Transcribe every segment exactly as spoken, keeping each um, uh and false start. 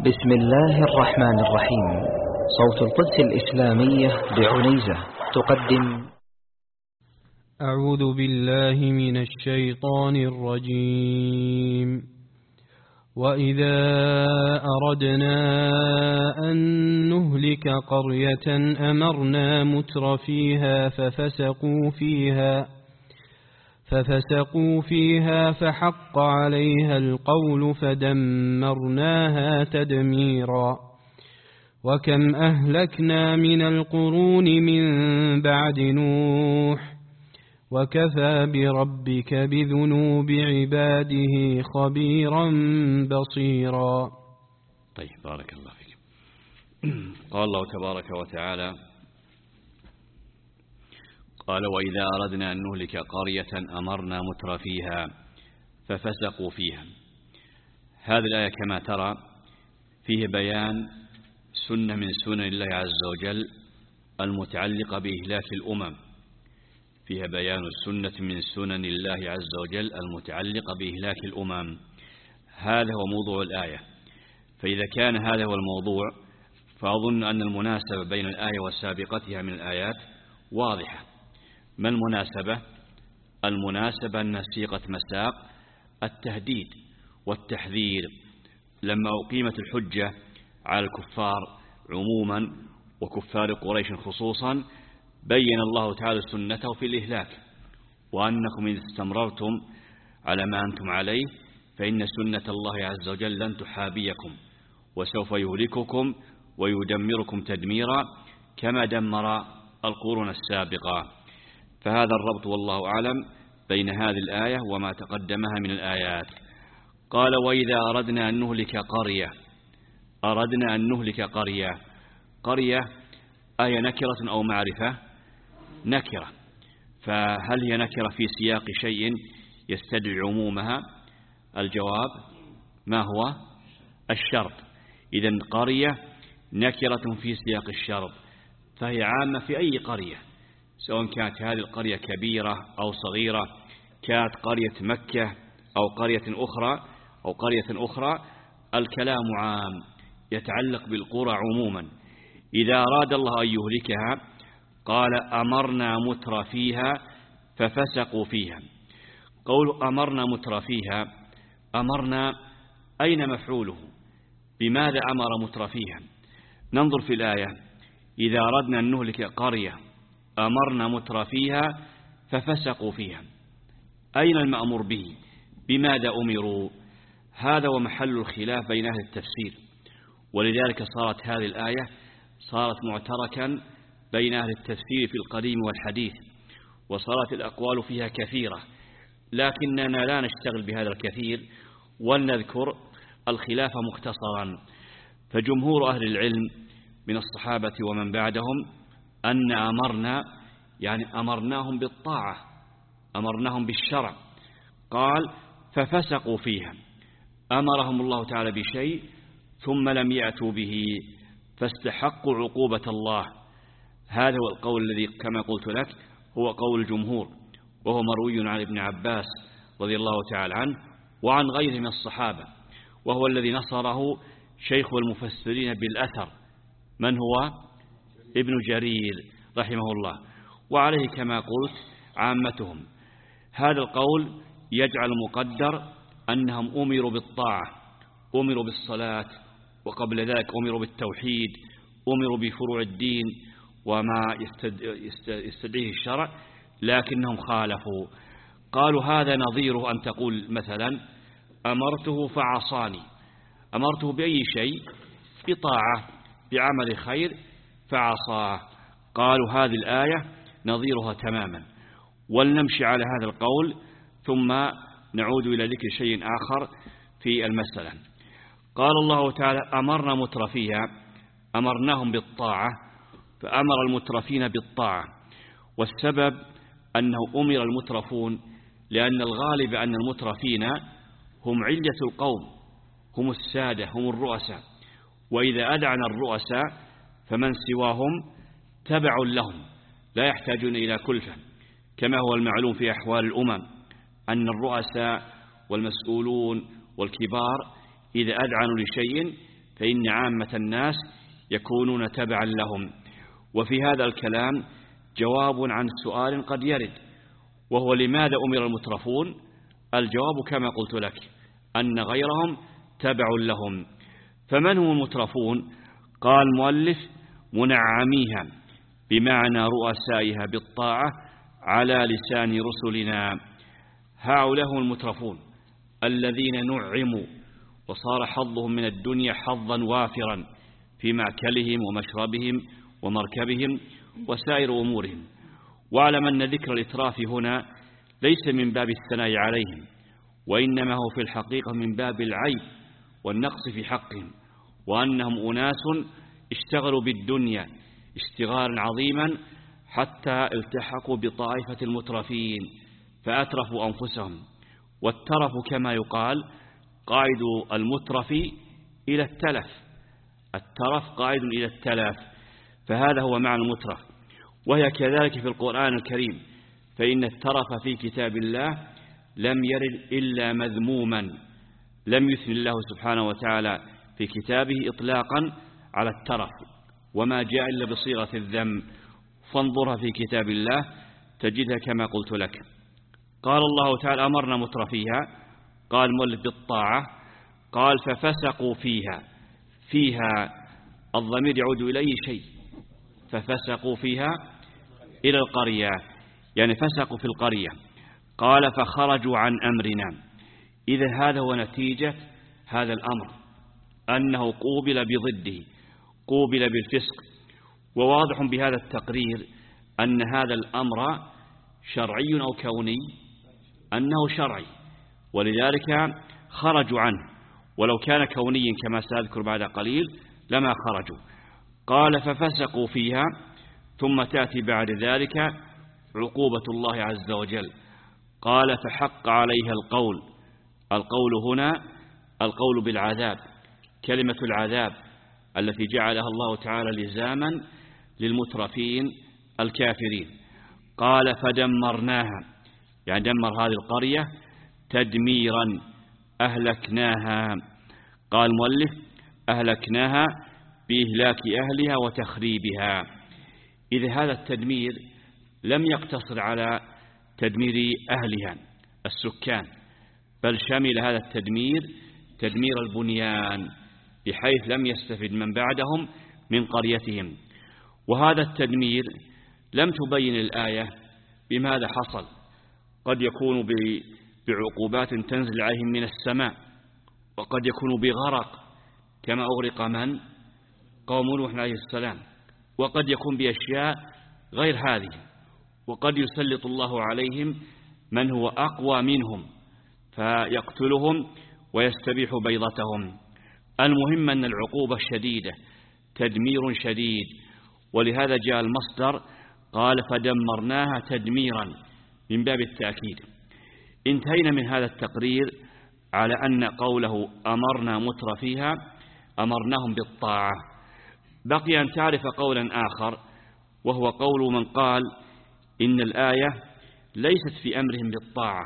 بسم الله الرحمن الرحيم. صوت القدس الإسلامية بعنيزة تقدم. أعوذ بالله من الشيطان الرجيم. وإذا أردنا أن نهلك قرية أمرنا متر فيها ففسقوا فيها ففسقوا فيها فحق عليها القول فدمرناها تدميرا. وكم أهلكنا من القرون من بعد نوح وكفى بربك بذنوب عباده خبيرا بصيرا. طيب، بارك الله فيك. قال الله تبارك وتعالى: قال: وإذا أردنا أن نهلك قرية أمرنا متر فيها ففسقوا فيها. هذه الآية كما ترى فيه بيان سنة من سنن الله عز وجل المتعلقة بإهلاك الأمم، فيها بيان سنة من سنن الله عز وجل المتعلقة بإهلاك الأمم. هذا هو موضوع الآية. فإذا كان هذا هو الموضوع فأظن أن المناسبة بين الآية وسابقتها من الآيات واضحة. ما المناسبة؟ المناسبة أن سيقة مساق التهديد والتحذير لما أقيمت الحجة على الكفار عموما وكفار قريش خصوصا، بين الله تعالى سنته في الإهلاك، وأنكم إذا استمررتم على ما أنتم عليه فإن سنة الله عز وجل لن تحابيكم، وسوف يهلككم ويدمركم تدميرا كما دمر القرون السابقة. فهذا الربط والله أعلم بين هذه الآية وما تقدمها من الآيات. قال: وإذا أردنا أن نهلك قرية. أردنا أن نهلك قرية. قرية آية نكرة أو معرفة؟ نكرة. فهل هي نكرة في سياق شيء يستدعي عمومها؟ الجواب ما هو؟ الشرط. إذن قرية نكرة في سياق الشرط، فهي عامة في أي قرية، سواء كانت هذه القرية كبيرة أو صغيرة، كانت قرية مكة أو قرية أخرى أو قرية أخرى، الكلام عام يتعلق بالقرى عموما. إذا أراد الله أن يهلكها قال: أمرنا متر فيها ففسقوا فيها. قول أمرنا متر فيها، أمرنا أين مفعوله؟ بماذا أمر متر فيها؟ ننظر في الآية: إذا أردنا أن نهلك قرية أمرنا متر فيها ففسقوا فيها. أين المأمور به؟ بماذا أمروا؟ هذا ومحل الخلاف بين أهل التفسير، ولذلك صارت هذه الآية صارت معتركا بين أهل التفسير في القديم والحديث، وصارت الأقوال فيها كثيرة، لكننا لا نشتغل بهذا الكثير ولنذكر الخلاف مختصرا. فجمهور أهل العلم من الصحابة ومن بعدهم أن أمرنا يعني أمرناهم بالطاعة، أمرناهم بالشرع. قال: ففسقوا فيها، أمرهم الله تعالى بشيء ثم لم يأتوا به فاستحقوا عقوبة الله. هذا هو القول الذي كما قلت لك هو قول الجمهور، وهو مروي عن ابن عباس رضي الله تعالى عنه وعن غيره من الصحابة، وهو الذي نصره شيخ المفسرين بالأثر من هو؟ ابن جرير رحمه الله، وعليه كما قلت عامتهم. هذا القول يجعل مقدر أنهم أمروا بالطاعة، أمروا بالصلاة، وقبل ذلك أمروا بالتوحيد، أمروا بفروع الدين وما يستدعيه الشرع، لكنهم خالفوا. قالوا: هذا نظيره أن تقول مثلا أمرته فعصاني. أمرته بأي شيء؟ بطاعة، بعمل خير فعصاه. قالوا: هذه الآية نظيرها تماما. ولنمشي على هذا القول ثم نعود إلى ذكر شيء آخر في المسألة. قال الله تعالى: أمرنا مترفيها، أمرناهم بالطاعة، فأمر المترفين بالطاعة. والسبب أنه أمر المترفون لأن الغالب أن المترفين هم علة القوم، هم السادة، هم الرؤساء، وإذا أذعن الرؤساء فمن سواهم تبع لهم لا يحتاجون إلى كلفة، كما هو المعلوم في أحوال الأمم أن الرؤساء والمسؤولون والكبار إذا أذعنوا لشيء فإن عامة الناس يكونون تبعا لهم. وفي هذا الكلام جواب عن سؤال قد يرد، وهو لماذا أمر المترفون؟ الجواب كما قلت لك أن غيرهم تبع لهم. فمن هم المترفون؟ قال المؤلف منعميها بمعنى رؤسائها بالطاعة على لسان رسلنا. هؤلاء هم المترفون الذين نعموا وصار حظهم من الدنيا حظا وافرا في مأكلهم ومشربهم ومركبهم وسائر أمورهم. واعلم أن ذكر الإتراف هنا ليس من باب الثناء عليهم، وإنما هو في الحقيقة من باب العيب والنقص في حقهم، وأنهم أناس اشتغلوا بالدنيا اشتغالا عظيما حتى التحقوا بطائفة المترفين فأترفوا أنفسهم. والترف كما يقال قاعد المترف إلى التلف، الترف قاعد إلى التلف، فهذا هو معنى المترف. وهي كذلك في القرآن الكريم، فإن الترف في كتاب الله لم يرد إلا مذموما، لم يثني الله سبحانه وتعالى في كتابه إطلاقا على الترف، وما جاء إلا بصيغة الذم. فانظرها في كتاب الله تجدها كما قلت لك. قال الله تعالى أمرنا مترفيها، قال مؤلف بالطاعة، قال ففسقوا فيها. فيها الضمير يعود إلى أي شيء؟ ففسقوا فيها إلى القرية، يعني فسقوا في القرية. قال فخرجوا عن أمرنا. إذا هذا هو نتيجة هذا الأمر، أنه قوبل بضده، قوبل بالفسق. وواضح بهذا التقرير أن هذا الأمر شرعي أو كوني، أنه شرعي، ولذلك خرجوا عنه. ولو كان كونيا كما سأذكر بعد قليل لما خرجوا. قال ففسقوا فيها، ثم تأتي بعد ذلك عقوبة الله عز وجل. قال فحق عليها القول. القول هنا القول بالعذاب، كلمة العذاب التي جعلها الله تعالى لزاما للمترفين الكافرين. قال فدمرناها، يعني دمر هذه القرية تدميرا، أهلكناها. قال المؤلف أهلكناها بإهلاك أهلها وتخريبها. إذا هذا التدمير لم يقتصر على تدمير أهلها السكان، بل شمل هذا التدمير تدمير البنيان، بحيث لم يستفد من بعدهم من قريتهم. وهذا التدمير لم تبين الآية بماذا حصل، قد يكون بعقوبات تنزل عليهم من السماء، وقد يكون بغرق كما أغرق من؟ قوم نوح عليه السلام، وقد يكون بأشياء غير هذه، وقد يسلط الله عليهم من هو أقوى منهم فيقتلهم ويستبيح بيضتهم. المهم أن العقوبة شديدة، تدمير شديد، ولهذا جاء المصدر قال فدمرناها تدميرا من باب التأكيد. انتهينا من هذا التقرير على أن قوله أمرنا مترفيها أمرناهم بالطاعة. بقي أن تعرف قولا آخر، وهو قول من قال إن الآية ليست في أمرهم بالطاعة،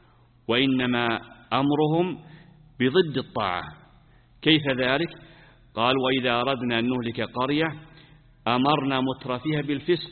وإنما أمرهم بضد الطاعة. كيف ذلك؟ قال وإذا أردنا أن نهلك قرية أمرنا مترفيها بالفسق،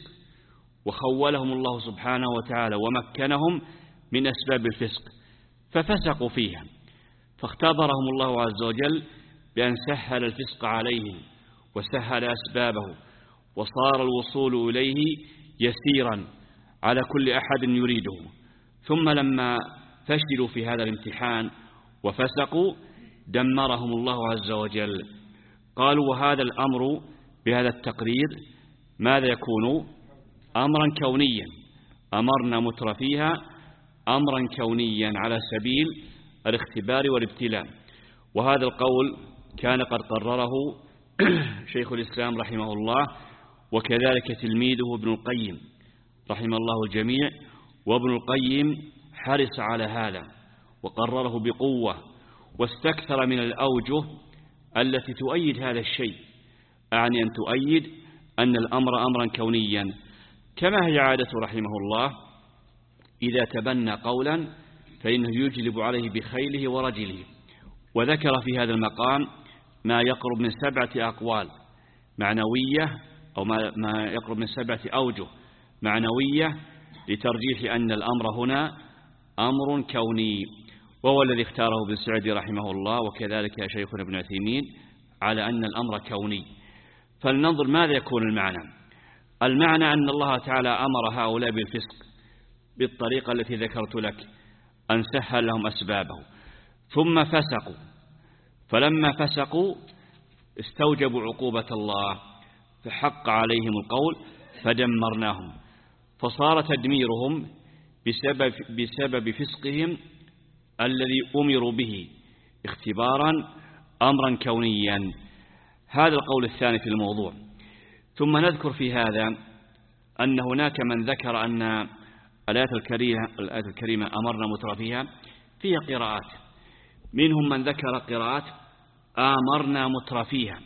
وخولهم الله سبحانه وتعالى ومكنهم من أسباب الفسق ففسقوا فيها، فاختبرهم الله عز وجل بأن سهل الفسق عليهم وسهل أسبابه، وصار الوصول إليه يسيرا على كل أحد يريده. ثم لما فشلوا في هذا الامتحان وفسقوا دمرهم الله عز وجل. قالوا وهذا الأمر بهذا التقرير ماذا يكون؟ أمرا كونيا، أمرنا مترفيها أمرا كونيا على سبيل الاختبار والابتلاء. وهذا القول كان قد قرره شيخ الإسلام رحمه الله، وكذلك تلميذه ابن القيم رحمه الله الجميع. وابن القيم حرص على هذا وقرره بقوة، واستكثر من الأوجه التي تؤيد هذا الشيء، أعني أن تؤيد أن الأمر أمرا كونيا، كما هي عادة رحمه الله إذا تبنى قولا فإنه يجلب عليه بخيله ورجله. وذكر في هذا المقام ما يقرب من سبعة أقوال معنوية أو ما يقرب من سبعة أوجه معنوية لترجيح أن الأمر هنا أمر كوني، وهو الذي اختاره ابن سعدي رحمه الله وكذلك شيخنا ابن عثيمين على أن الأمر كوني. فلننظر ماذا يكون المعنى. المعنى أن الله تعالى أمر هؤلاء بالفسق بالطريقة التي ذكرت لك، أن سهل لهم أسبابه، ثم فسقوا، فلما فسقوا استوجبوا عقوبة الله فحق عليهم القول فدمرناهم، فصار تدميرهم بسبب, بسبب فسقهم الذي أمروا به اختبارا أمرا كونيا. هذا القول الثاني في الموضوع. ثم نذكر في هذا أن هناك من ذكر أن الآية الكريمة, الآية الكريمة أمرنا مترفيها فيها قراءات، منهم من ذكر قراءات آمرنا مترفيها،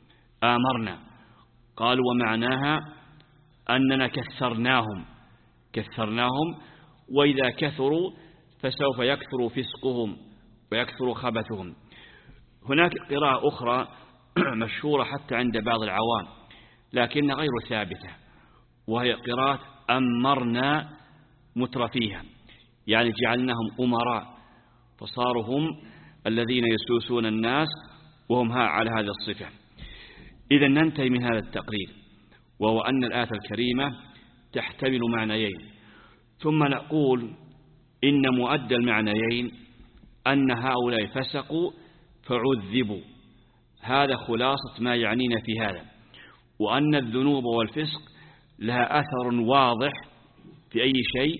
آمرنا قالوا ومعناها أننا كثرناهم كثرناهم وإذا كثروا فسوف يكثر فسقهم ويكثر خبثهم. هناك قراءة أخرى مشهورة حتى عند بعض العوام لكن غير ثابتة، وهي قراءة أمرنا مترفيها، يعني جعلناهم أمراء فصاروا هم الذين يسوسون الناس وهم ها على هذا الصفة. إذا ننتهي من هذا التقرير، وهو أن الآية الكريمة تحتمل معنيين، ثم نقول إن مؤدى المعنيين أن هؤلاء فسقوا فعذبوا. هذا خلاصة ما يعنينا في هذا، وأن الذنوب والفسق لها أثر واضح في أي شيء،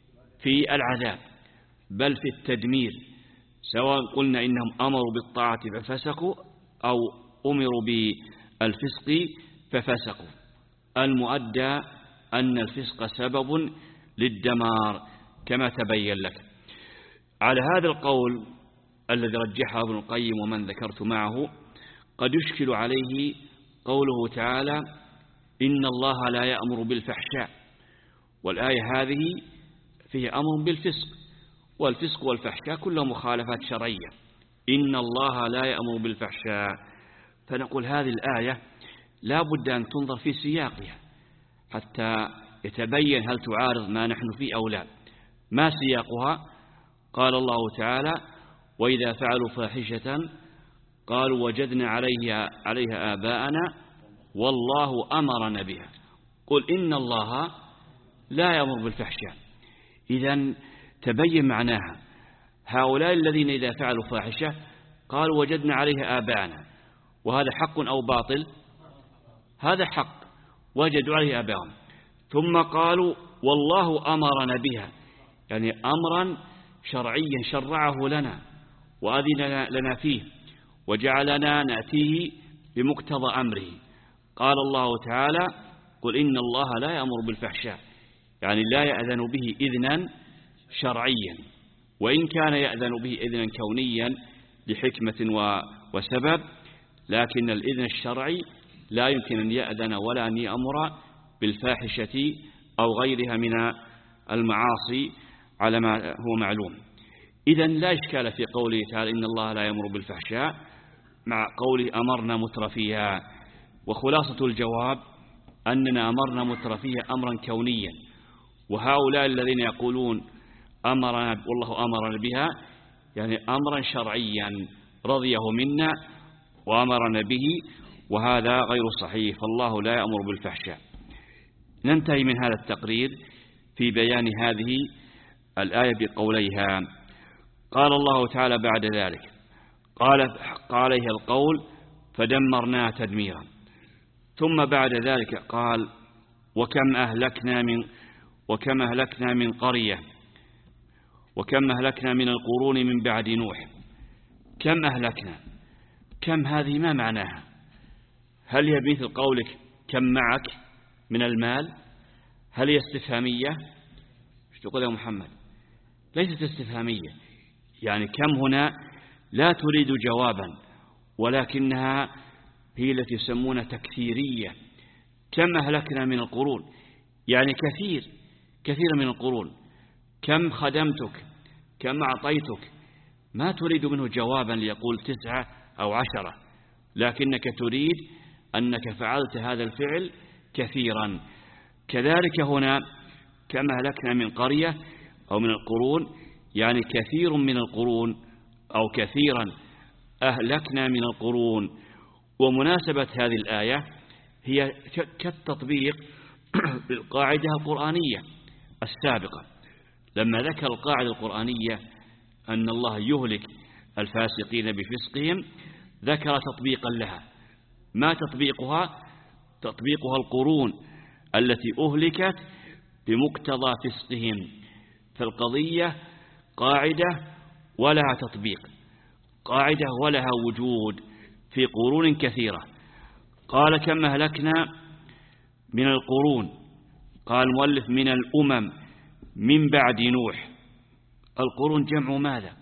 في العذاب بل في التدمير، سواء قلنا إنهم أمروا بالطاعة ففسقوا أو أمروا بالفسق ففسقوا. المؤدى أن الفسق سبب للدمار كما تبين لك. على هذا القول الذي رجحه ابن القيم ومن ذكرت معه قد يشكل عليه قوله تعالى إن الله لا يأمر بالفحشاء، والآية هذه فيه أمر بالفسق، والفسق والفحشاء كلها مخالفات شرعية. إن الله لا يأمر بالفحشاء، فنقول هذه الآية لا بد أن تنظر في سياقها حتى يتبين هل تعارض ما نحن فيه أو لا. ما سياقها؟ قال الله تعالى وإذا فعلوا فاحشة قالوا وجدنا عليها, عليها آباءنا والله أمرنا بها. قل إن الله لا يأمر بالفحشاء. إذن تبين معناها. هؤلاء الذين إذا فعلوا فاحشة قالوا وجدنا عليها آباءنا، وهذا حق أو باطل؟ هذا حق، وجدوا عليها آباءهم. ثم قالوا والله أمرنا بها، يعني أمرا شرعيا شرعه لنا وأذن لنا فيه وجعلنا نأتيه بمقتضى أمره. قال الله تعالى قل إن الله لا يأمر بالفحشاء، يعني لا يأذن به إذنا شرعيا، وإن كان يأذن به إذنا كونيا لحكمة وسبب، لكن الإذن الشرعي لا يمكن أن يأذن ولا أن يأمر بالفاحشة أو غيرها من المعاصي على ما هو معلوم. إذن لا إشكال في قوله تعالى إن الله لا يأمر بالفحشاء مع قوله أمرنا مترفيها. وخلاصة الجواب أننا أمرنا مترفيها أمرا كونيا، وهؤلاء الذين يقولون أمرنا والله أمرنا بها يعني أمرا شرعيا رضيه منا وأمرنا به، وهذا غير صحيح، فالله لا يأمر بالفحشاء. ننتهي من هذا التقرير في بيان هذه الآية بقوليها. قال الله تعالى بعد ذلك قال عليها القول فدمرناها تدميرا، ثم بعد ذلك قال وكم أهلكنا من وكم أهلكنا من قرية وكم أهلكنا من القرون من بعد نوح. كم أهلكنا، كم هذه ما معناها؟ هل هي مثل قولك كم معك من المال؟ هل هي استفهامية؟ ايش تقول يا محمد؟ ليست استفهامية، يعني كم هنا لا تريد جوابا، ولكنها هي التي يسمونها تكثيرية. كم أهلكنا من القرون، يعني كثير كثير من القرون. كم خدمتك، كم أعطيتك، ما تريد منه جوابا ليقول تسعة أو عشرة، لكنك تريد أنك فعلت هذا الفعل كثيرا. كذلك هنا كما أهلكنا من قرية أو من القرون، يعني كثير من القرون أو كثيرا أهلكنا من القرون. ومناسبة هذه الآية هي كالتطبيق للقاعدة القرآنية السابقة، لما ذكر القاعدة القرآنية أن الله يهلك الفاسقين بفسقهم ذكر تطبيقا لها. ما تطبيقها؟ تطبيقها القرون التي أهلكت بمقتضى فسقهم. فالقضية قاعدة ولها تطبيق، قاعدة ولها وجود في قرون كثيرة. قال كم أهلكنا من القرون، قال المؤلف من الأمم من بعد نوح. القرون جمع ماذا؟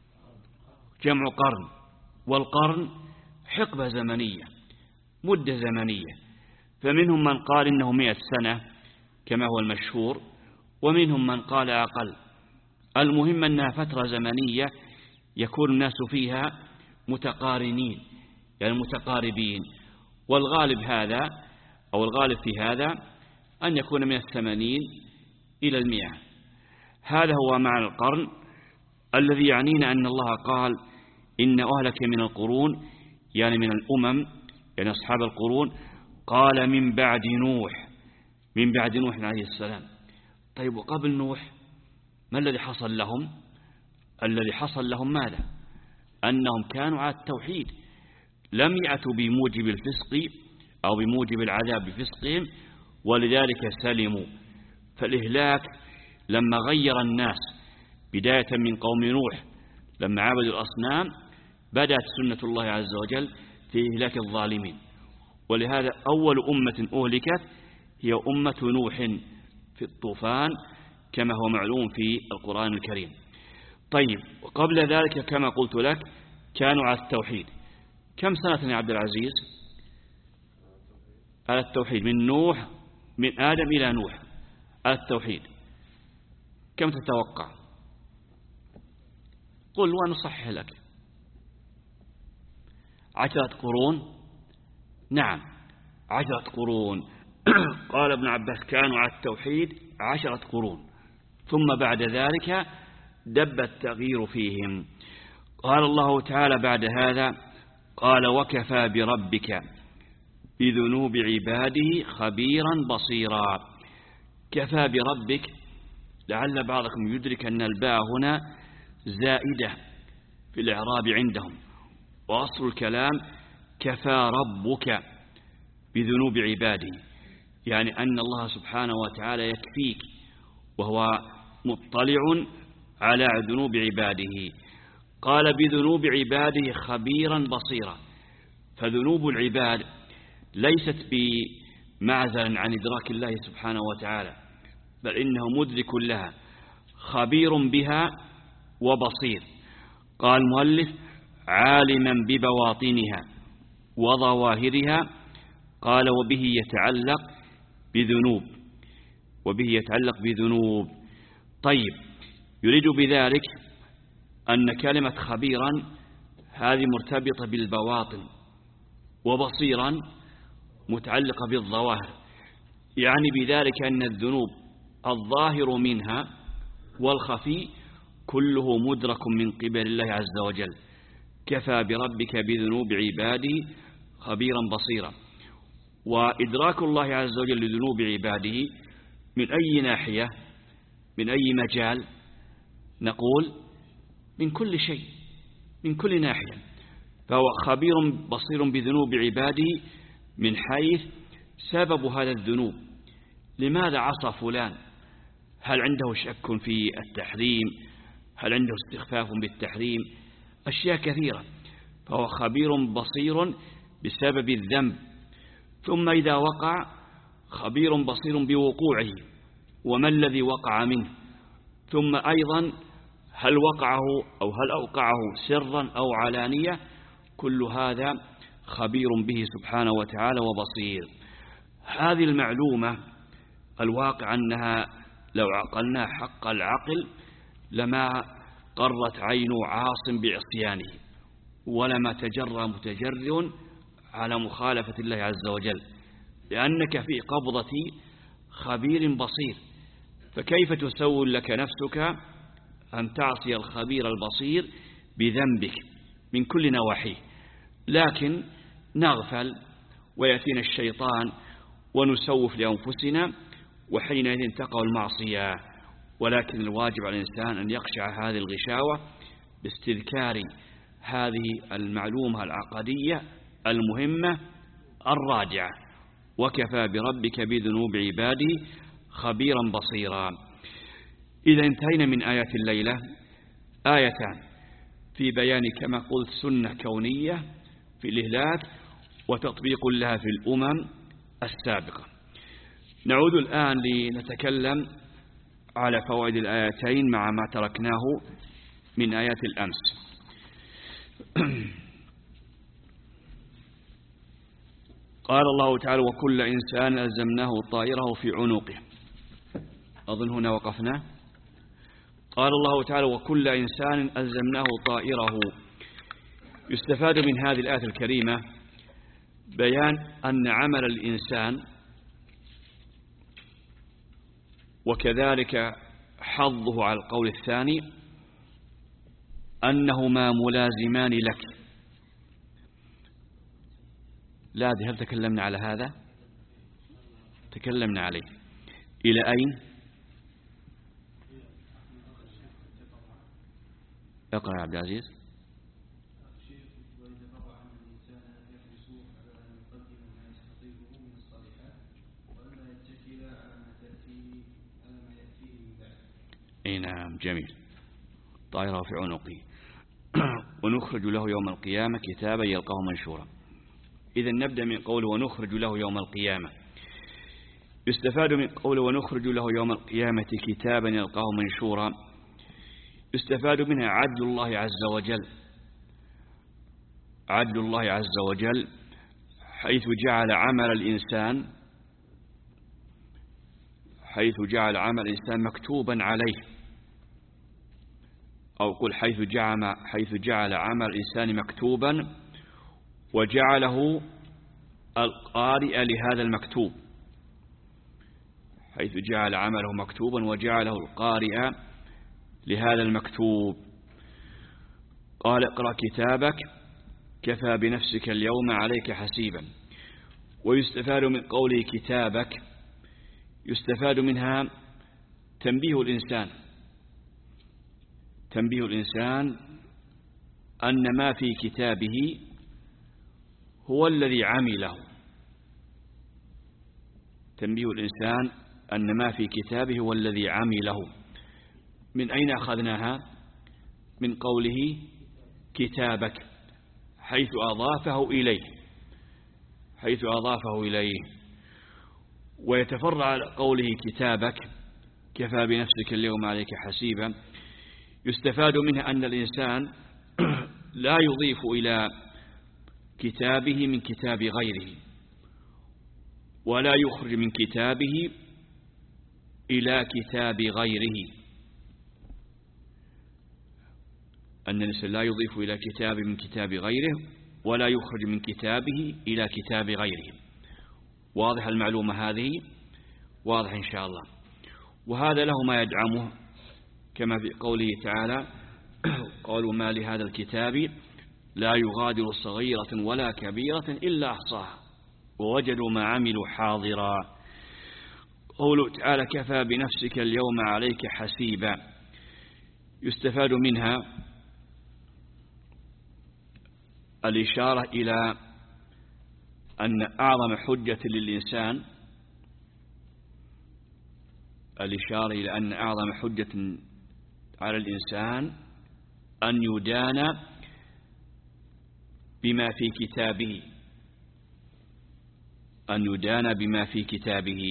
جمع قرن، والقرن حقبة زمنية، مدة زمنية. فمنهم من قال إنه مئة سنة كما هو المشهور، ومنهم من قال أقل. المهم أنها فترة زمنية يكون الناس فيها متقارنين، يعني متقاربين. والغالب هذا أو الغالب في هذا أن يكون من الثمانين إلى المئة. هذا هو معنى القرن الذي يعنينا أن الله قال إن أهلك من القرون، يعني من الأمم، يعني أصحاب القرون. قال من بعد نوح، من بعد نوح عليه السلام. طيب وقبل نوح ما الذي حصل لهم؟ الذي حصل لهم ماذا؟ أنهم كانوا على التوحيد، لم يأتوا بموجب الفسق أو بموجب العذاب بفسقهم، ولذلك سلموا. فالإهلاك لما غير الناس بداية من قوم نوح لما عبدوا الأصنام بدأت سنة الله عز وجل في إهلاك الظالمين. ولهذا أول أمة أهلكت هي أمة نوح في الطوفان كما هو معلوم في القرآن الكريم. طيب وقبل ذلك كما قلت لك كانوا على التوحيد. كم سنة يا عبد العزيز على التوحيد؟ من نوح، من آدم إلى نوح على التوحيد كم تتوقع؟ قل ونصحح لك. عشرة قرون؟ نعم عشرة قرون. قال ابن عباس كانوا على التوحيد عشرة قرون، ثم بعد ذلك دب التغيير فيهم. قال الله تعالى بعد هذا قال وكفى بربك بذنوب عباده خبيرا بصيرا. كفى بربك، لعل بعضكم يدرك أن الباء هنا زائدة في الإعراب عندهم، وأصل الكلام كفى ربك بذنوب عباده، يعني أن الله سبحانه وتعالى يكفيك وهو مطلع على ذنوب عباده. قال بذنوب عباده خبيرا بصيرا. فذنوب العباد ليست بمعزل عن إدراك الله سبحانه وتعالى، بل إنه مدرك لها خبير بها وبصير. قال المؤلف عالما ببواطنها وظواهرها. قال وبه يتعلق بذنوب، وبه يتعلق بذنوب. طيب يريد بذلك أن كلمة خبيرا هذه مرتبطة بالبواطن، وبصيرا متعلقة بالظواهر، يعني بذلك أن الذنوب الظاهر منها والخفي كله مدرك من قبل الله عز وجل. كفى بربك بذنوب عباده خبيرا بصيرا. وإدراك الله عز وجل لذنوب عباده من أي ناحية، من أي مجال؟ نقول من كل شيء، من كل ناحية. فهو خبير بصير بذنوب عباده من حيث سبب هذا الذنوب. لماذا عصى فلان؟ هل عنده شك في التحريم؟ هل عنده استخفاف بالتحريم؟ أشياء كثيرة. فهو خبير بصير بسبب الذنب. ثم إذا وقع خبير بصير بوقوعه وما الذي وقع منه. ثم أيضا هل وقعه أو هل أوقعه سرا أو علانية، كل هذا خبير به سبحانه وتعالى وبصير. هذه المعلومة الواقع أنها لو عقلناها حق العقل لما قرت عين عاصم بعصيانه، ولما تجرى متجر على مخالفة الله عز وجل، لأنك في قبضة خبير بصير، فكيف تسول لك نفسك أن تعصي الخبير البصير بذنبك من كل نواحيه؟ لكن نغفل ويأتينا الشيطان ونسوف لأنفسنا، وحينئذ تقع المعصية. ولكن الواجب على الإنسان أن يخشع هذه الغشاوة باستذكار هذه المعلومة العقدية المهمة الراجعة: وكفى بربك بذنوب عباده خبيرا بصيرا. إذا انتهينا من آيات الليلة، آيتان في بيان كما قلت سنة كونية في الإهلاك وتطبيق لها في الأمم السابقة. نعود الآن لنتكلم على فوائد الآيتين مع ما تركناه من آيات الأمس. قال الله تعالى: وكل إنسان ألزمناه طائره في عنقه. أظن هنا وقفنا. قال الله تعالى: وكل إنسان ألزمناه طائره. يستفاد من هذه الآية الكريمة بيان أن عمل الإنسان وكذلك حظه على القول الثاني أنهما ملازمان لك. لا هل تكلمنا على هذا؟ تكلمنا عليه. إلى أين؟ اقرأ يا عبد العزيز. اي نعم، جميل. طائره في عنقه. ونخرج له يوم القيامة كتابا يلقاه منشورا. إذا نبدأ من قوله ونخرج له يوم القيامة. يستفاد من قوله ونخرج له يوم القيامة كتابا يلقاه منشورا، يستفاد منها عدل الله عز وجل، عدل الله عز وجل حيث جعل عمل الإنسان حيث جعل عمل الإنسان مكتوبا عليه، أو قل حيث جعل حيث جعل عمل الإنسان مكتوبا وجعله القارئ لهذا المكتوب، حيث جعل عمله مكتوبا وجعله القارئ لهذا المكتوب. قال: اقرأ كتابك كفى بنفسك اليوم عليك حسيبا. ويستفاد من قوله كتابك، يستفاد منها تنبيه الإنسان تنبيه الإنسان أن ما في كتابه هو الذي عمله. تنبيه الإنسان أن ما في كتابه هو الذي عمله. من أين أخذناها؟ من قوله كتابك، حيث أضافه إليه حيث أضافه إليه ويتفرع على قوله كتابك كفى بنفسك اليوم عليك حسيبا. يستفاد منها أن الإنسان لا يضيف إلى كتابه من كتاب غيره، ولا يخرج من كتابه إلى كتاب غيره. أن الإنسان لا يضيف إلى كتاب من كتاب غيره ولا يخرج من كتابه إلى كتاب غيره. واضح المعلومة هذه؟ واضح إن شاء الله. وهذا له ما يدعمه كما في قوله تعالى: قالوا ما لهذا الكتاب لا يغادر صغيرة ولا كبيرة إلا أحصاها ووجدوا ما عملوا حاضرا. قوله تعالى: كفى بنفسك اليوم عليك حسيبا. يستفاد منها الإشارة إلى أن أعظم حجة للإنسان الإشارة إلى أن أعظم حجة على الإنسان أن يدان بما في كتابه أن يدان بما في كتابه.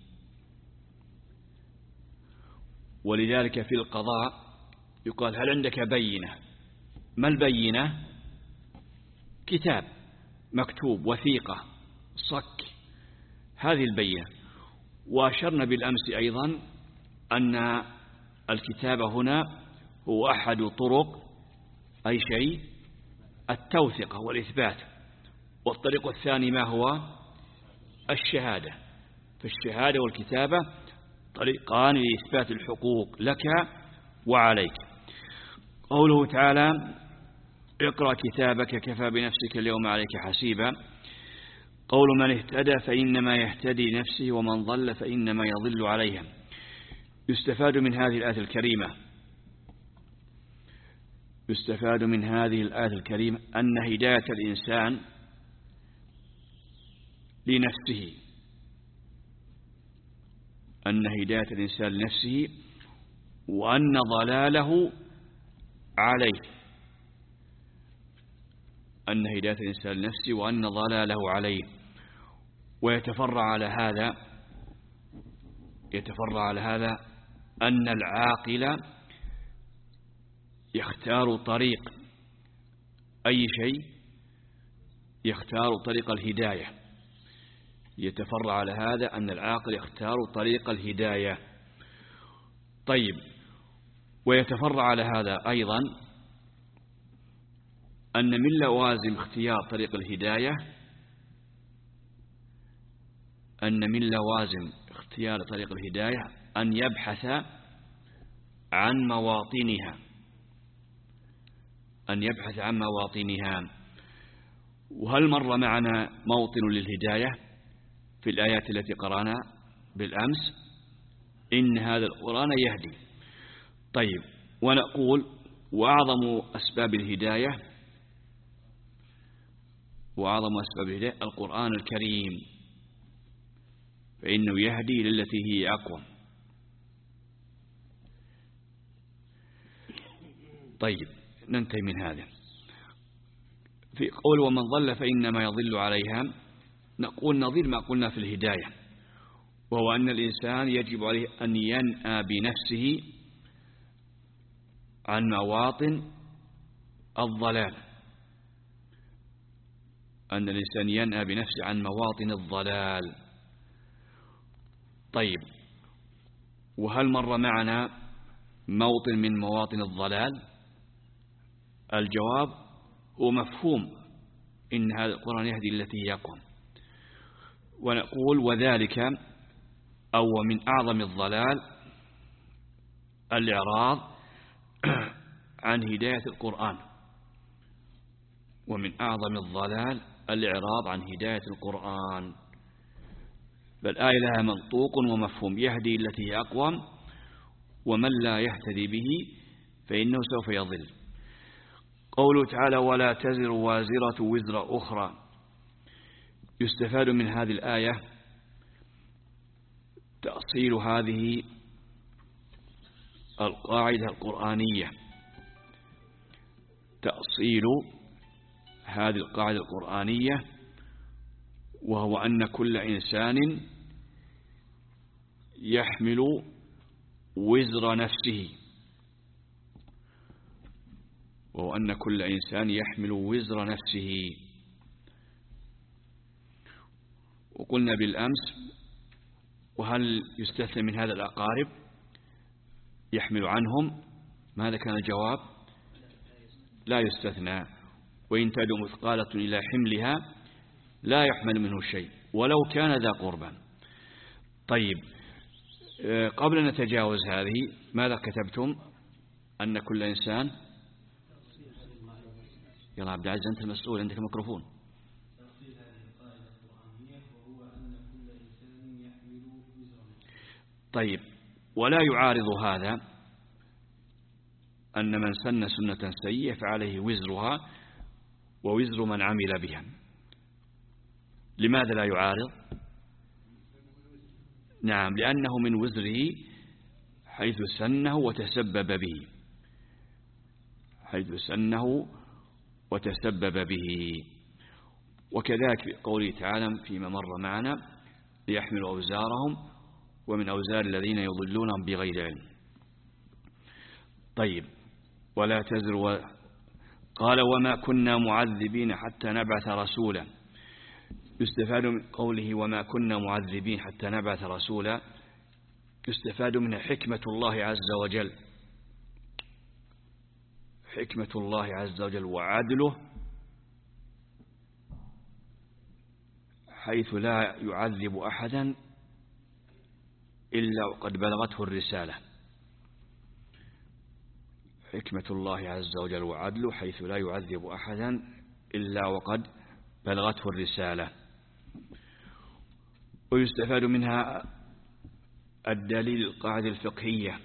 ولذلك في القضاء يقال: هل عندك بينة؟ ما البينة؟ كتاب مكتوب، وثيقة، صك، هذه البينة. وأشرنا بالأمس أيضا أن الكتاب هنا هو أحد طرق أي شيء التوثقة والإثبات، والطريق الثاني ما هو؟ الشهادة. فالشهادة والكتابة طريقان لإثبات الحقوق لك وعليك. قوله تعالى اقرأ كتابك كفى بنفسك اليوم عليك حسيبا. قول من اهتدى فإنما يهتدي نفسه ومن ضل فإنما يضل عليها. يستفاد من هذه الآية الكريمة يستفاد من هذه الآية الكريمة أن هداية الإنسان لنفسه أن هداية الإنسان لنفسه وأن ضلاله عليه أن هداية الإنسان لنفسه وأن ضلاله عليه. ويتفرع على هذا يتفرع على هذا أن العاقل يختار طريق أي شيء يختار طريق الهداية. يتفرع على هذا أن العاقل يختار طريق الهداية. طيب، ويتفرع على هذا أيضا أن من لوازم اختيار طريق الهداية أن من لوازم اختيار طريق الهداية أن يبحث عن مواطنها أن يبحث عن مواطنها. وهل مر معنا موطن للهداية في الآيات التي قرأنا بالأمس؟ إن هذا القرآن يهدي. طيب، ونقول وأعظم أسباب الهداية وأعظم أسباب الهداية القرآن الكريم، فإنه يهدي للتي هي أقوم. طيب، ننتهي من هذا. في قول ومن ضل فإنما يضل عليها، نقول نظير ما قلنا في الهداية، وهو أن الإنسان يجب عليه أن ينأى بنفسه عن مواطن الضلال أن الإنسان ينأى بنفسه عن مواطن الضلال. طيب، وهل مر معنا موطن من مواطن الضلال؟ الجواب ومفهوم إن هذا القرآن يهدي التي هي أقوم. ونقول وذلك أو من أعظم الضلال الإعراض عن هداية القرآن ومن أعظم الضلال الإعراض عن هداية القرآن. فالآية لها منطوق ومفهوم، يهدي التي هي أقوم، ومن لا يهتدي به فإنه سوف يضل. قوله تعالى ولا تزر وازرة وزر أخرى. يستفاد من هذه الآية تأصيل هذه القاعدة القرآنية تأصيل هذه القاعدة القرآنية وهو أن كل إنسان يحمل وزر نفسه وهو أن كل إنسان يحمل وزر نفسه. وقلنا بالأمس وهل يستثنى من هذا الأقارب يحمل عنهم؟ ماذا كان الجواب؟ لا يستثنى. وإن تدع مثقالة إلى حملها لا يحمل منه شيء ولو كان ذا قربى. طيب، قبل أن نتجاوز هذه ماذا كتبتم؟ أن كل إنسان يلا عبد العزيز أنت المسؤول، عندك الميكروفون. طيب، ولا يعارض هذا أن من سن سنة سيئة فعليه وزرها ووزر من عمل بها. لماذا لا يعارض؟ نعم، لأنه من وزره حيث سنه وتسبب به حيث سنه وتسبب به. وكذلك في قوله تعالى فيما مر معنا ليحملوا أوزارهم ومن أوزار الذين يضلونهم بغير علم. طيب، ولا تزر و... قال وما كنا معذبين حتى نبعث رسولا. يستفاد من قوله وما كنا معذبين حتى نبعث رسولا يستفاد منها حكمة الله عز وجل حكمة الله عز وجل وعدله حيث لا يعذب أحدا إلا وقد بلغته الرسالة. حكمة الله عز وجل وعدله حيث لا يعذب أحدا إلا وقد بلغته الرسالة. ويستفاد منها الدليل القاعدة الفقهية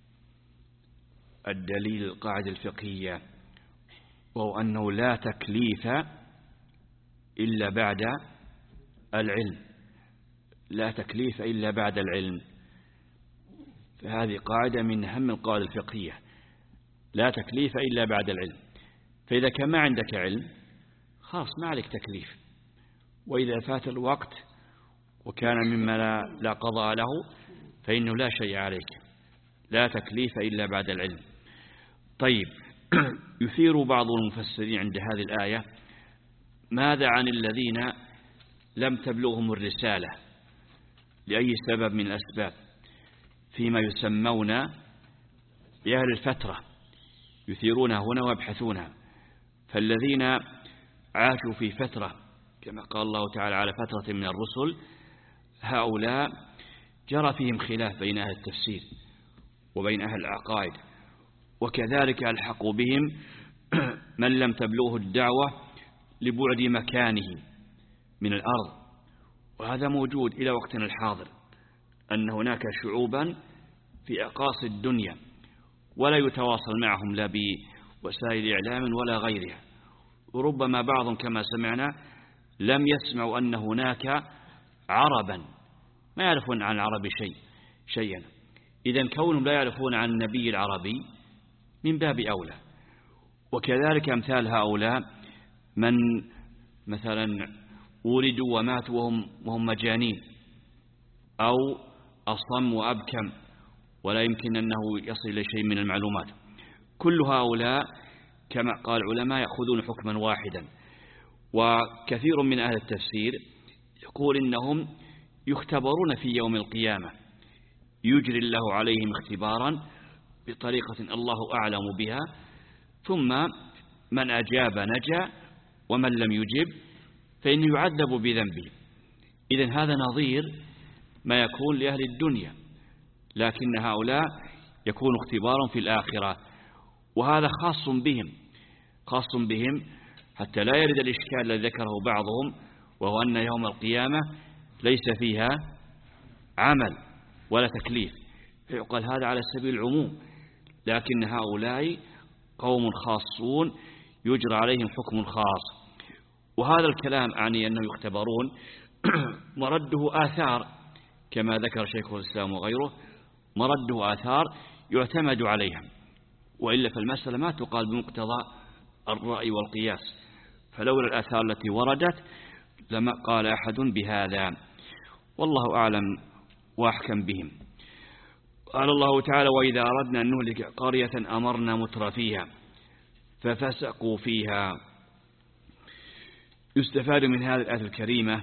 الدليل القاعدة الفقهية وهو أنه لا تكليف إلا بعد العلم لا تكليف إلا بعد العلم. فهذه قاعدة من أهم القواعد الفقهية، لا تكليف إلا بعد العلم. فإذا كان ما عندك علم خلاص ما عليك تكليف، وإذا فات الوقت وكان مما لا, لا قضاء له فإنه لا شيء عليك، لا تكليف إلا بعد العلم. طيب، يثير بعض المفسرين عند هذه الآية ماذا عن الذين لم تبلغهم الرسالة لأي سبب من الأسباب، فيما يسمون بأهل الفترة، يثيرونها هنا ويبحثونها. فالذين عاشوا في فترة كما قال الله تعالى على فترة من الرسل، هؤلاء جرى فيهم خلاف بين أهل التفسير وبين أهل العقائد، وكذلك ألحقوا بهم من لم تبلغه الدعوة لبعد مكانه من الأرض. وهذا موجود إلى وقتنا الحاضر، أن هناك شعوبا في أقاصي الدنيا ولا يتواصل معهم لا بوسائل إعلام ولا غيرها، وربما بعضهم كما سمعنا لم يسمعوا أن هناك عربا ما يعرفون عن العرب شيء شيئا. إذن كونهم لا يعرفون عن النبي العربي من باب أولى. وكذلك أمثال هؤلاء من مثلا ولدوا وماتوا وهم, وهم مجانين أو أصم وأبكم ولا يمكن أنه يصل إلى شيء من المعلومات، كل هؤلاء كما قال العلماء يأخذون حكما واحدا. وكثير من أهل التفسير يقول إنهم يختبرون في يوم القيامة، يجري الله عليهم اختبارا بطريقة الله أعلم بها، ثم من أجاب نجا ومن لم يجب فإنه يعذب بذنبه. إذن هذا نظير ما يكون لأهل الدنيا، لكن هؤلاء يكون اختبارا في الآخرة، وهذا خاص بهم خاص بهم حتى لا يرد الإشكال الذي ذكره بعضهم، وهو أن يوم القيامة ليس فيها عمل ولا تكليف، فيقال هذا على سبيل العموم، لكن هؤلاء قوم خاصون يجرى عليهم حكم خاص. وهذا الكلام أعني أنه يختبرون مرده آثار كما ذكر شيخ الإسلام وغيره، مرده آثار يعتمد عليها، وإلا فالمسألة ما تقال بمقتضى الرأي والقياس، فلولا الآثار التي وردت لما قال أحد بهذا، والله أعلم وأحكم بهم. قال الله تعالى: وإذا أردنا أن نهلك قرية أمرنا مترفيها ففسقوا فيها. يستفاد من هذه الآية الكريمة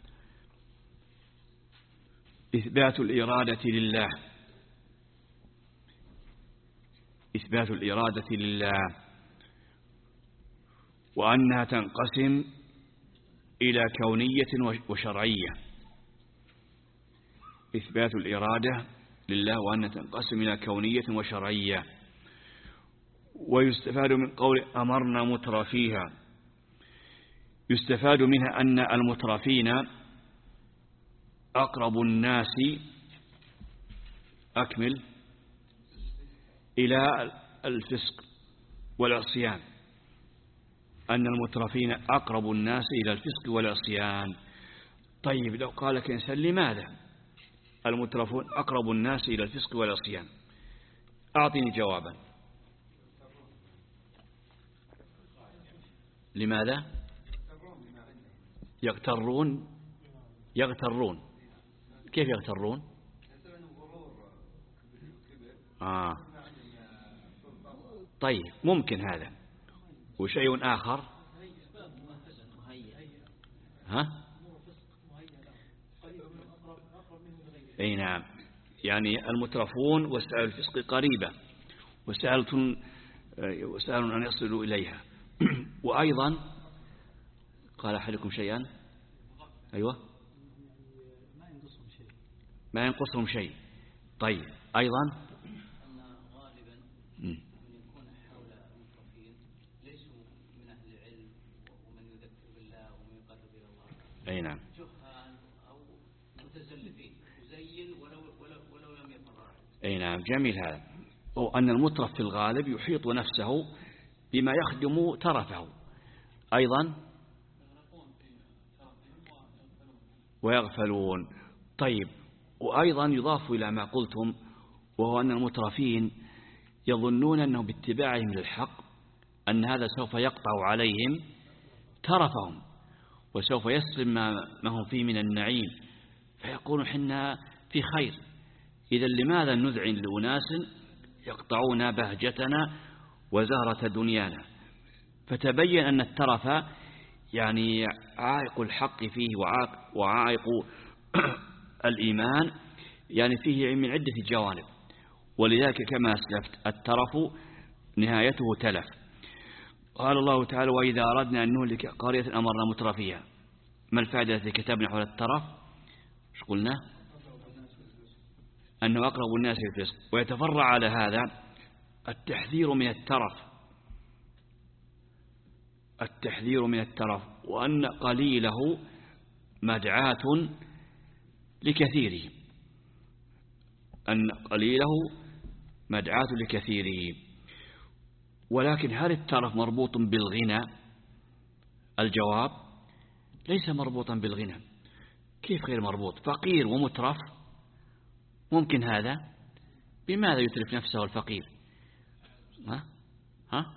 إثبات الإرادة لله إثبات الإرادة لله وأنها تنقسم إلى كونية وشرعية. إثبات الإرادة لله وأنها تنقسم إلى كونية وشرعية. ويستفاد من قول أمرنا مترفيها، يستفاد منها أن المترفين أقرب الناس أكمل إلى الفسق والعصيان، أن المترفين أقرب الناس إلى الفسق والعصيان. طيب، لو قال لك إنسان لماذا المترفون أقرب الناس إلى الفسق والعصيان؟ أعطني جوابا. لماذا؟ يغترون يغترون كيف يغترون؟ آه. طيب، ممكن هذا. وشيء آخر ها؟ أي نعم، يعني المترفون وسائل الفسق قريبة، وسائل وسائل أن يصلوا إليها. وأيضا قال أحدكم شيئا. أيوة ما ينقصهم شيء. طيب أيضا أن غالبا من يكون حول المترفين ليسوا من أهل العلم ومن يذكر بالله ومن يقرب إلى الله. أي نعم. جهال أو متزلفين يزين ولو ولو ولو لم يكن راعي. أي نعم، جميل هذا. وأن المترف في الغالب يحيط نفسه بما يخدم ترفه. أيضا ويغفلون. طيب، وأيضا يضاف إلى ما قلتم، وهو أن المترفين يظنون أنه باتباعهم للحق أن هذا سوف يقطع عليهم ترفهم وسوف يسلم ما هم فيه من النعيم، فيقولون حنا في خير، إذا لماذا نذعن لأناس يقطعون بهجتنا وزهرة دنيانا؟ فتبين أن الترف يعني عائق الحق فيه وعائق الإيمان يعني فيه من عدة جوانب، ولذلك كما أسلفت الترف نهايته تلف. قال الله تعالى: وإذا أردنا أن نهلك قرية أمرنا مترفيها. ما الفائدة التي كتبنا حول الترف؟ ايش قلنا؟ أنه أقرب الناس للفسق. ويتفرع على هذا التحذير من الترف، التحذير من الترف وأن قليله مدعاة لكثيره، أن قليله مدعاة لكثيره. ولكن هل الترف مربوط بالغنى؟ الجواب: ليس مربوطا بالغنى. كيف غير مربوط؟ فقير ومترف ممكن هذا. بماذا يترف نفسه الفقير؟ ها؟ ها؟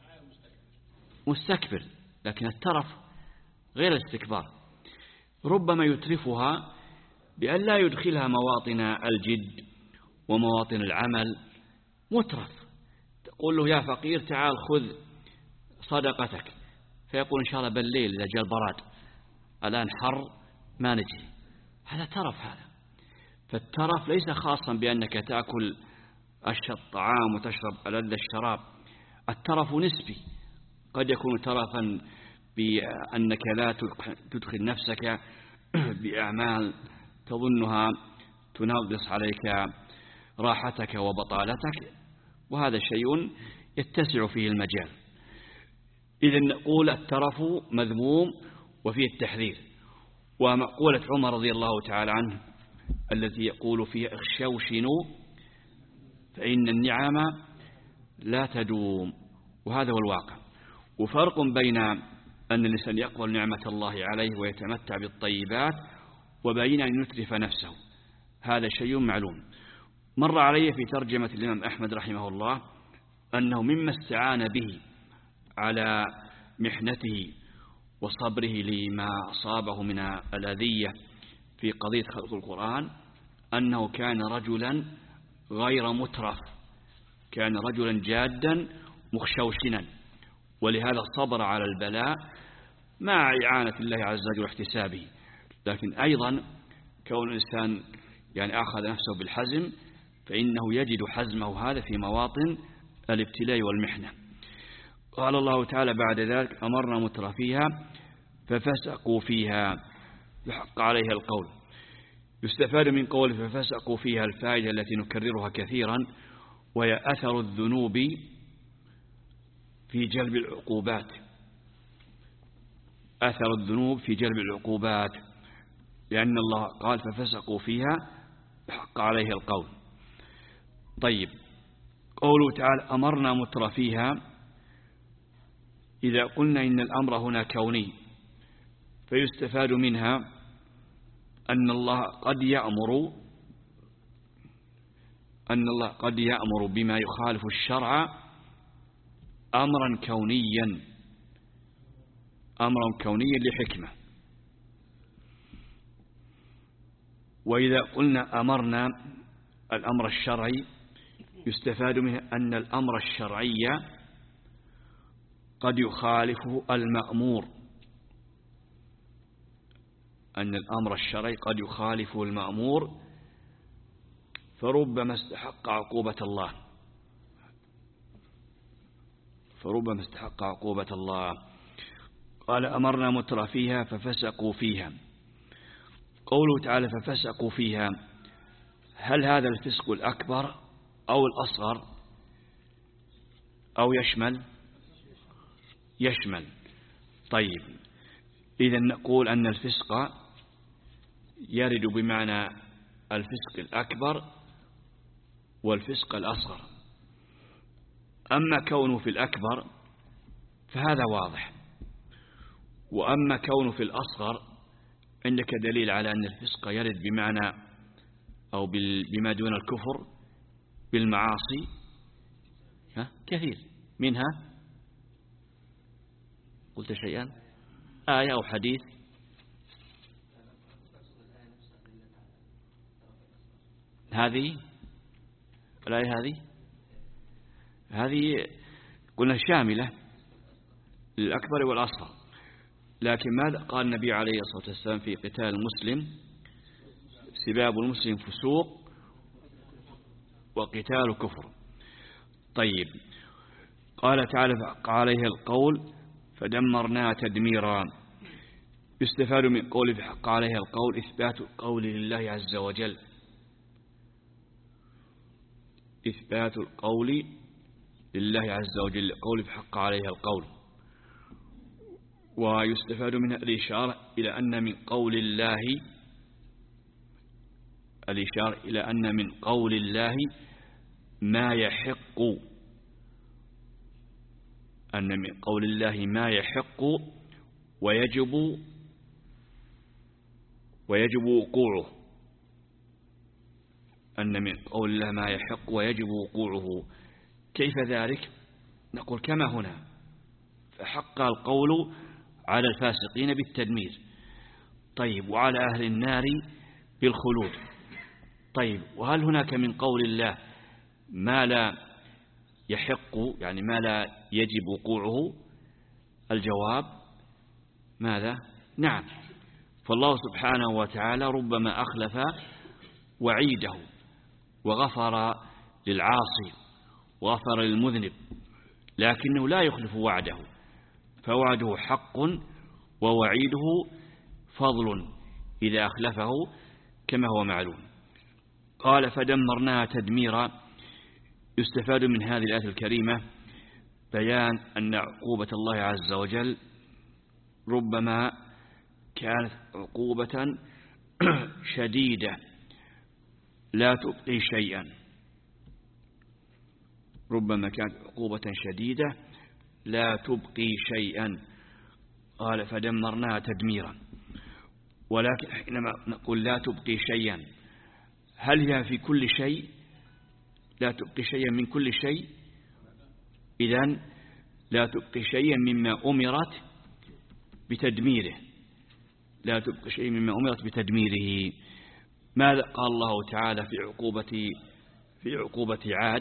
مستكبر. لكن الترف غير الاستكبار، ربما يترفها بأن لا يدخلها مواطن الجد ومواطن العمل. مترف تقول له: يا فقير تعال خذ صدقتك، فيقول: إن شاء الله بالليل إذا جاء البراد، الآن حر ما نجي. هذا ترف. هذا فالترف ليس خاصا بأنك تأكل الطعام وتشرب ألذ الشراب. الترف نسبي، قد يكون ترفا بأنك لا تدخل نفسك بأعمال تظنها تنغص عليك راحتك وبطالتك، وهذا شيء يتسع فيه المجال. إذن نقول الترف مذموم وفيه التحذير. ومقولة عمر رضي الله تعالى عنه التي يقول فيها: اخشوشنوا فإن النعم لا تدوم. وهذا هو الواقع. وفرق بين أن الإنسان يقبل نعمة الله عليه ويتمتع بالطيبات وبين أن يترف نفسه، هذا شيء معلوم. مر علي في ترجمة الإمام أحمد رحمه الله أنه مما استعان به على محنته وصبره لما أصابه من الأذية في قضية خلق القرآن أنه كان رجلا غير مترف، كان رجلا جادا مخشوشنا، ولهذا صبر على البلاء مع إعانة الله عز وجل واحتسابه. لكن أيضا كون الإنسان يعني أخذ نفسه بالحزم، فإنه يجد حزمه هذا في مواطن الابتلاء والمحنة. قال الله تعالى بعد ذلك: أمرنا مترفيها ففسقوا فيها فحق عليها القول. يستفاد من قول ففسقوا فيها الفائدة التي نكررها كثيرا، وهي أثر الذنوب في جلب العقوبات. أثر الذنوب في جلب العقوبات، لأن الله قال ففسقوا فيها فحق عليها القول. طيب، قوله تعالى أمرنا مترفيها، إذا قلنا إن الأمر هنا كوني، فيستفاد منها أن الله قد يأمر أن الله قد يأمر بما يخالف الشرع أمرا كونيا أمرا كونيا لحكمة. وإذا قلنا أمرنا الأمر الشرعي، يستفاد منه أن الأمر الشرعي قد يخالفه المأمور أن الأمر الشرعي قد يخالفه المأمور فربما استحق عقوبة الله فربما استحق عقوبة الله قال أمرنا مترفيها ففسقوا فيها. قوله تعالى ففسقوا فيها، هل هذا الفسق الأكبر أو الأصغر أو يشمل يشمل طيب إذا نقول أن الفسق يرد بمعنى الفسق الأكبر والفسق الأصغر. أما كونه في الأكبر فهذا واضح، وأما كونه في الأصغر عندك دليل على أن الفسق يرد بمعنى أو بما دون الكفر بالمعاصي ها كثير منها. قلت شيئا آية أو حديث؟ هذه الآية هذه هذه قلنا شاملة للأكبر والأصغر، لكن ماذا قال النبي عليه الصلاة والسلام في قتال المسلم؟ سباب المسلم فسوق وقتال كفر. طيب قال تعالى عليه القول فدمرناها تدميرا. يستفاد من قوله بحق عليها القول إثبات القول لله عز وجل، إثبات القول لله عز وجل، قول بحق عليها القول. ويستفاد منها الإشارة إلى أن من قول الله الإشارة إلى أن من قول الله ما يحق، أن من قول الله ما يحق ويجب ويجب وقوعه، أن من قول الله ما يحق ويجب وقوعه. كيف ذلك؟ نقول كما هنا فحق القول على الفاسقين بالتدمير، طيب وعلى أهل النار بالخلود. طيب وهل هناك من قول الله ما لا يحق يعني ما لا يجب وقوعه؟ الجواب ماذا؟ نعم. فالله سبحانه وتعالى ربما أخلف وعيده وغفر للعاصي وغفر للمذنب، لكنه لا يخلف وعده، فوعده حق ووعيده فضل إذا أخلفه كما هو معلوم. قال فدمرناها تدميرا. يستفاد من هذه الآية الكريمة بيان أن عقوبة الله عز وجل ربما كانت عقوبة شديدة لا تبقي شيئا، ربما كانت عقوبة شديدة لا تبقي شيئا. قال فدمرناها تدميرا. ولكن حينما نقول لا تبقي شيئا، هل هي في كل شيء؟ لا تبقي شيئا من كل شيء، إذن لا تبقي شيئا مما أمرت بتدميره، لا تبقي شيئا مما أمرت بتدميره. ماذا قال الله تعالى في عقوبة في عقوبة عاد؟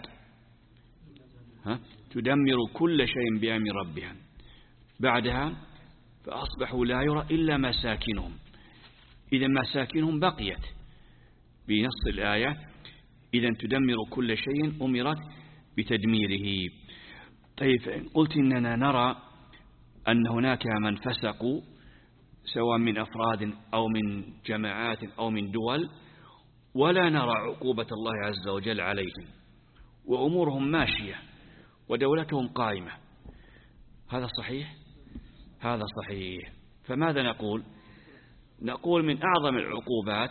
ها؟ تدمر كل شيء بأمر ربها. بعدها فأصبحوا لا يرى إلا مساكنهم، إذا مساكنهم بقيت بنص الآية، إذا تدمر كل شيء أمرت بتدميره. طيب فإن قلت إننا نرى أن هناك من فسقوا سواء من أفراد أو من جماعات أو من دول، ولا نرى عقوبة الله عز وجل عليهم وأمورهم ماشية ودولتهم قائمة، هذا صحيح؟ هذا صحيح. فماذا نقول؟ نقول من أعظم العقوبات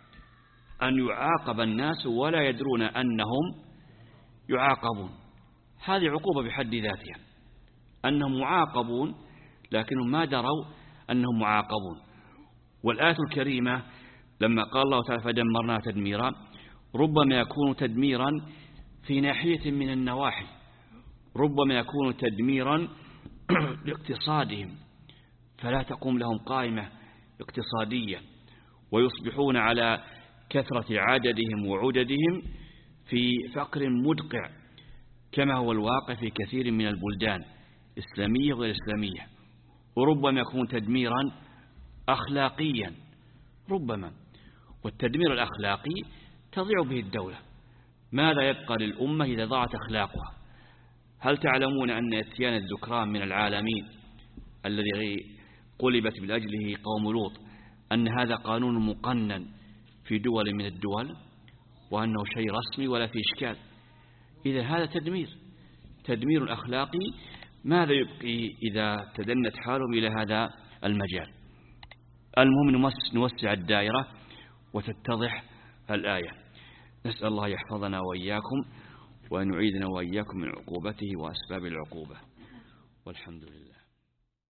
أن يعاقب الناس ولا يدرون أنهم يعاقبون، هذه عقوبة بحد ذاتها، أنهم معاقبون لكنهم ما دروا أنهم معاقبون. والآية الكريمة لما قال الله تعالى فدمرنا تدميرا، ربما يكون تدميرا في ناحية من النواحي، ربما يكون تدميرا لاقتصادهم فلا تقوم لهم قائمة اقتصادية، ويصبحون على كثرة عددهم وعددهم في فقر مدقع كما هو الواقع في كثير من البلدان إسلامية وغير إسلامية. وربما يكون تدميرا أخلاقيا ربما، والتدمير الأخلاقي تضيع به الدولة. ماذا يبقى للأمة إذا ضاعت أخلاقها؟ هل تعلمون أن اتيان الذكران من العالمين الذي قلبت من أجله قوم لوط أن هذا قانون مقنن في دول من الدول؟ وأنه شيء رسمي ولا في إشكال. إذا هذا تدمير تدمير الأخلاقي، ماذا يبقي إذا تدنت حالهم إلى هذا المجال؟ المهم نوسع الدائرة وتتضح الآية. نسأل الله يحفظنا وإياكم وأن يعيذنا وإياكم من عقوبته وأسباب العقوبة، والحمد لله.